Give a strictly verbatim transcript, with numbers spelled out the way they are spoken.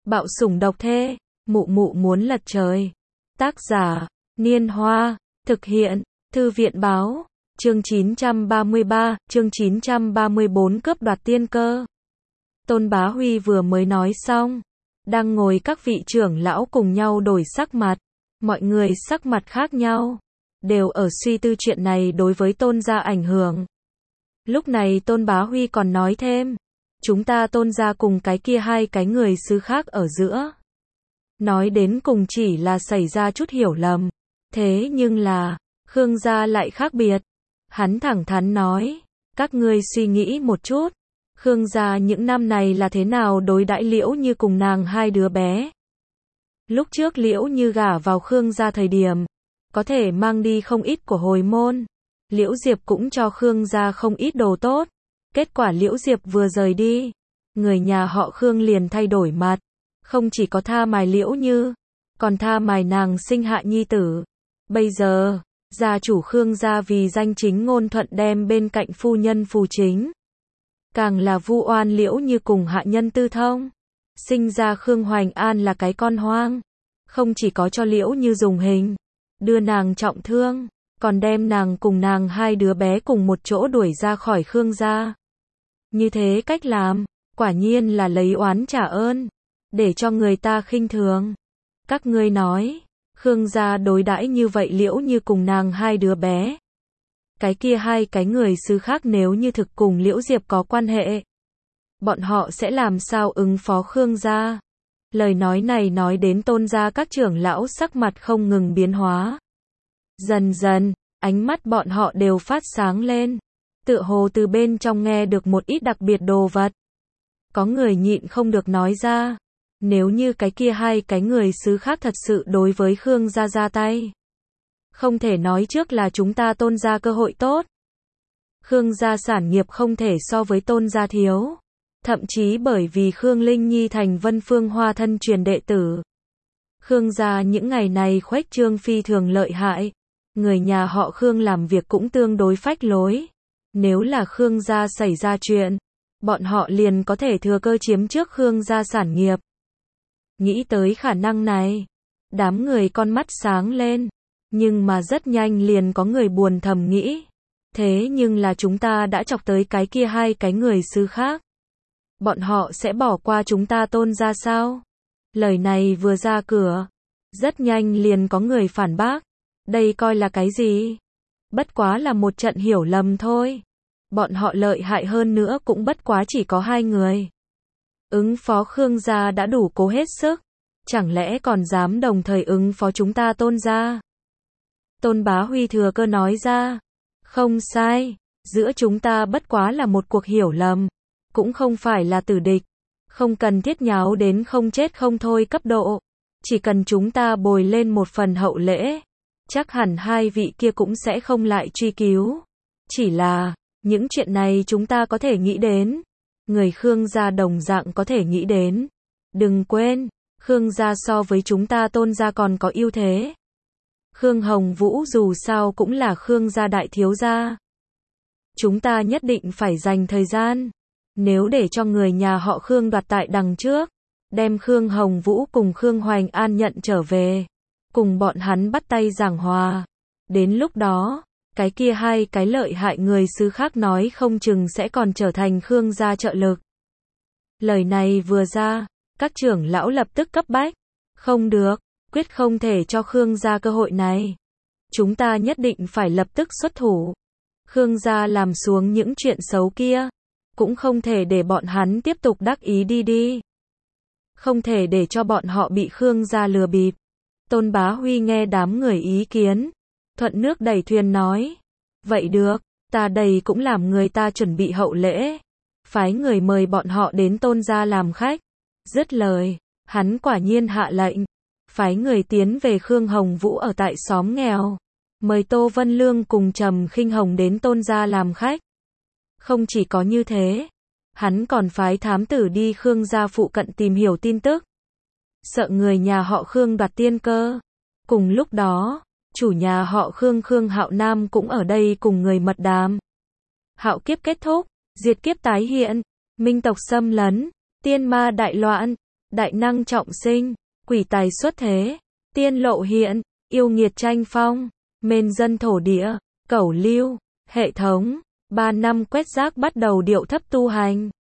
Bạo sủng độc thê, mụ mụ muốn lật trời. Tác giả, Niên Hoa, thực hiện, Thư viện báo, chương chín trăm ba mươi ba, chương chín trăm ba mươi bốn cướp đoạt tiên cơ. Tôn Bá Huy vừa mới nói xong, đang ngồi các vị trưởng lão cùng nhau đổi sắc mặt, mọi người sắc mặt khác nhau, đều ở suy tư chuyện này đối với Tôn gia ảnh hưởng. Lúc này Tôn Bá Huy còn nói thêm, chúng ta Tôn gia cùng cái kia hai cái người xứ khác ở giữa. Nói đến cùng chỉ là xảy ra chút hiểu lầm, thế nhưng là, Khương gia lại khác biệt. Hắn thẳng thắn nói, các ngươi suy nghĩ một chút, Khương gia những năm này là thế nào đối đãi Liễu Như cùng nàng hai đứa bé. Lúc trước Liễu Như gả vào Khương gia thời điểm, có thể mang đi không ít của hồi môn. Liễu Diệp cũng cho Khương gia không ít đồ tốt. Kết quả Liễu Diệp vừa rời đi, người nhà họ Khương liền thay đổi mặt. Không chỉ có tha mài Liễu Như, còn tha mài nàng sinh hạ nhi tử. Bây giờ, gia chủ Khương gia vì danh chính ngôn thuận đem bên cạnh phu nhân Phù Chính. Càng là vu oan Liễu Như cùng hạ nhân Tư Thông. Sinh ra Khương Hoành An là cái con hoang. Không chỉ có cho Liễu Như dùng hình, đưa nàng trọng thương, còn đem nàng cùng nàng hai đứa bé cùng một chỗ đuổi ra khỏi Khương gia. Như thế cách làm, quả nhiên là lấy oán trả ơn, để cho người ta khinh thường. Các ngươi nói, Khương gia đối đãi như vậy Liễu Như cùng nàng hai đứa bé. Cái kia hai cái người xứ khác nếu như thực cùng Liễu Diệp có quan hệ, bọn họ sẽ làm sao ứng phó Khương gia? Lời nói này nói đến Tôn gia các trưởng lão sắc mặt không ngừng biến hóa. Dần dần, ánh mắt bọn họ đều phát sáng lên, tựa hồ từ bên trong nghe được một ít đặc biệt đồ vật. Có người nhịn không được nói ra, nếu như cái kia hai cái người xứ khác thật sự đối với Khương gia ra tay, không thể nói trước là chúng ta Tôn gia cơ hội tốt. Khương gia sản nghiệp không thể so với Tôn gia thiếu, thậm chí bởi vì Khương Linh Nhi thành Vân Phương Hoa thân truyền đệ tử. Khương gia những ngày này khuếch trương phi thường lợi hại, người nhà họ Khương làm việc cũng tương đối phách lối. Nếu là Khương gia xảy ra chuyện, bọn họ liền có thể thừa cơ chiếm trước Khương gia sản nghiệp. Nghĩ tới khả năng này, đám người con mắt sáng lên, nhưng mà rất nhanh liền có người buồn thầm nghĩ, thế nhưng là chúng ta đã chọc tới cái kia hai cái người xứ khác, bọn họ sẽ bỏ qua chúng ta Tôn gia sao? Lời này vừa ra cửa, rất nhanh liền có người phản bác, đây coi là cái gì? Bất quá là một trận hiểu lầm thôi. Bọn họ lợi hại hơn nữa cũng bất quá chỉ có hai người. Ứng phó Khương gia đã đủ cố hết sức, chẳng lẽ còn dám đồng thời ứng phó chúng ta Tôn gia? Tôn Bá Huy thừa cơ nói ra, không sai, giữa chúng ta bất quá là một cuộc hiểu lầm, cũng không phải là tử địch, không cần thiết nháo đến không chết không thôi cấp độ, chỉ cần chúng ta bồi lên một phần hậu lễ, chắc hẳn hai vị kia cũng sẽ không lại truy cứu. Chỉ là, những chuyện này chúng ta có thể nghĩ đến, người Khương gia đồng dạng có thể nghĩ đến. Đừng quên, Khương gia so với chúng ta Tôn gia còn có ưu thế. Khương Hồng Vũ dù sao cũng là Khương gia đại thiếu gia. Chúng ta nhất định phải dành thời gian, nếu để cho người nhà họ Khương đoạt tại đằng trước, đem Khương Hồng Vũ cùng Khương Hoành An nhận trở về, cùng bọn hắn bắt tay giảng hòa. Đến lúc đó, cái kia hai cái lợi hại người xứ khác nói không chừng sẽ còn trở thành Khương gia trợ lực. Lời này vừa ra, các trưởng lão lập tức cấp bách. Không được, quyết không thể cho Khương gia cơ hội này. Chúng ta nhất định phải lập tức xuất thủ. Khương gia làm xuống những chuyện xấu kia, cũng không thể để bọn hắn tiếp tục đắc ý đi đi. Không thể để cho bọn họ bị Khương gia lừa bịp. Tôn Bá Huy nghe đám người ý kiến, thuận nước đẩy thuyền nói, vậy được, ta đây cũng làm người ta chuẩn bị hậu lễ, phái người mời bọn họ đến Tôn gia làm khách. Dứt lời, hắn quả nhiên hạ lệnh, phái người tiến về Khương Hồng Vũ ở tại xóm nghèo, mời Tô Vân Lương cùng Trầm Khinh Hồng đến Tôn gia làm khách. Không chỉ có như thế, hắn còn phái thám tử đi Khương gia phụ cận tìm hiểu tin tức, sợ người nhà họ Khương đoạt tiên cơ. Cùng lúc đó, chủ nhà họ Khương Khương Hạo Nam cũng ở đây cùng người mật đàm. Hạo kiếp kết thúc, diệt kiếp tái hiện, minh tộc xâm lấn, tiên ma đại loạn, đại năng trọng sinh, quỷ tài xuất thế, tiên lộ hiện, yêu nghiệt tranh phong, mên dân thổ địa, cẩu lưu, hệ thống, ba năm quét rác bắt đầu điệu thấp tu hành.